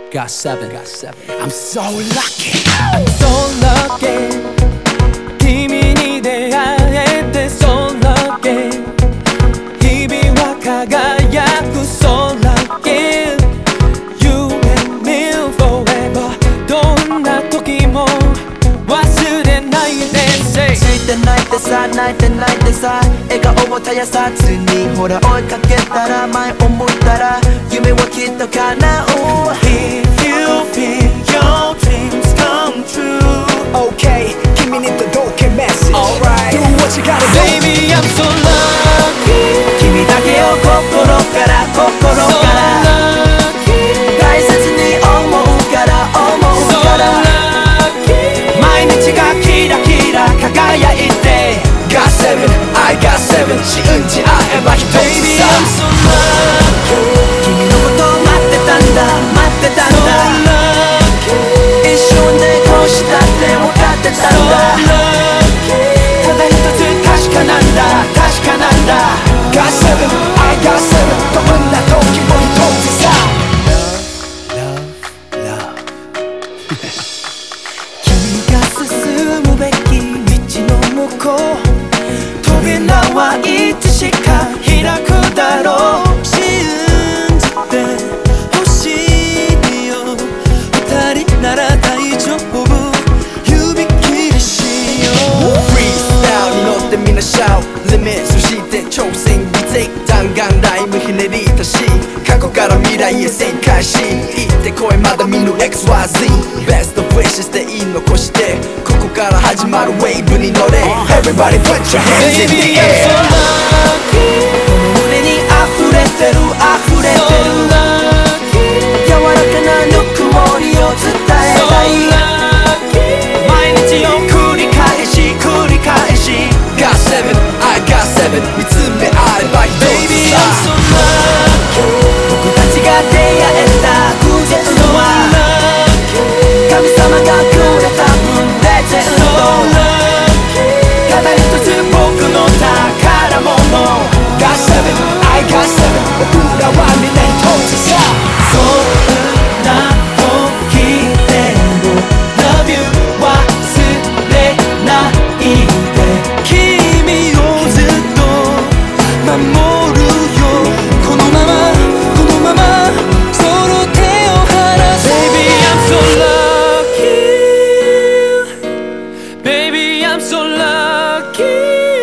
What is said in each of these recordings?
Got seven. I'm so lucky. I'm so lucky 君に出会えて So lucky 日々は輝く So lucky You and me forever どんな時も忘れないで Say ついて泣いてさ泣いて泣いてさ笑顔を絶やさずにほら追いかけたら前を向いたら夢はきっと叶う If you feel your dreams come true Okay 君に届けメッセージ Alright Do what you gotta do Baby I'm so lucky 君だけを心から心から大切に思うから思うから毎日がキラキラ輝いて Got seven, I got seven 信じ合えば一つさ Baby I'm so lucky 君のこと待ってたんだ待ってたんだ一瞬でこうしたって分かってたんだただ一つ確かなんだ確かなんだ Got seven, I got seven どんな時も一つさ Love, love 君が進むべき道の向こう扉はいつしか開くだろう信じてほしいよ二人なら大丈夫指切りしよう Freestyle に乗ってみんなシャウト Limit そして挑戦に Take 弾丸ライムひねり出し過去から未来へ旋回し行ってこいまだ見ぬ XYZ Best of wishes で言い残してここから始まるウェーブに乗れ Everybody put your hands in the Baby I'm air so lucky 胸に溢れてる溢れて So る lucky 柔らかなぬくもりを伝え So たい lucky 毎日を繰り返し繰り返し Got seven, I got seven 見つめ合えば一 Baby つ I'm さ so lucky 僕たちが出会えた偶然は神様がくれた分レジェンドただ一つ僕の宝物 Got seven, I got seven 僕らはみんな一つさそんな時でも Love you 忘れないで君をずっと守るよこのままこのままその手を離せ Baby I'm so lucky Baby I'm so lucky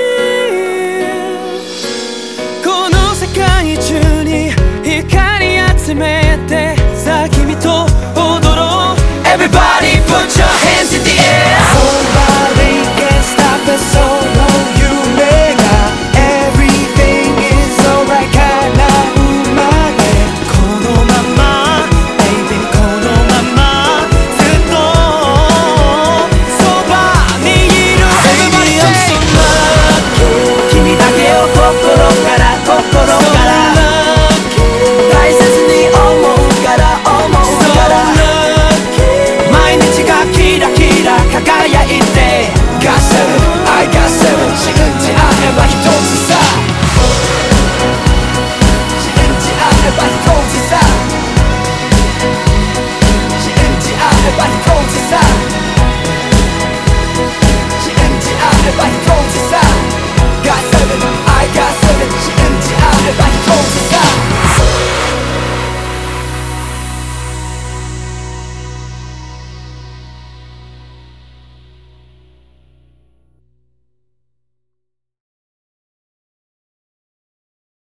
この世界中に光集めてさあ君と踊ろう Everybody put your hands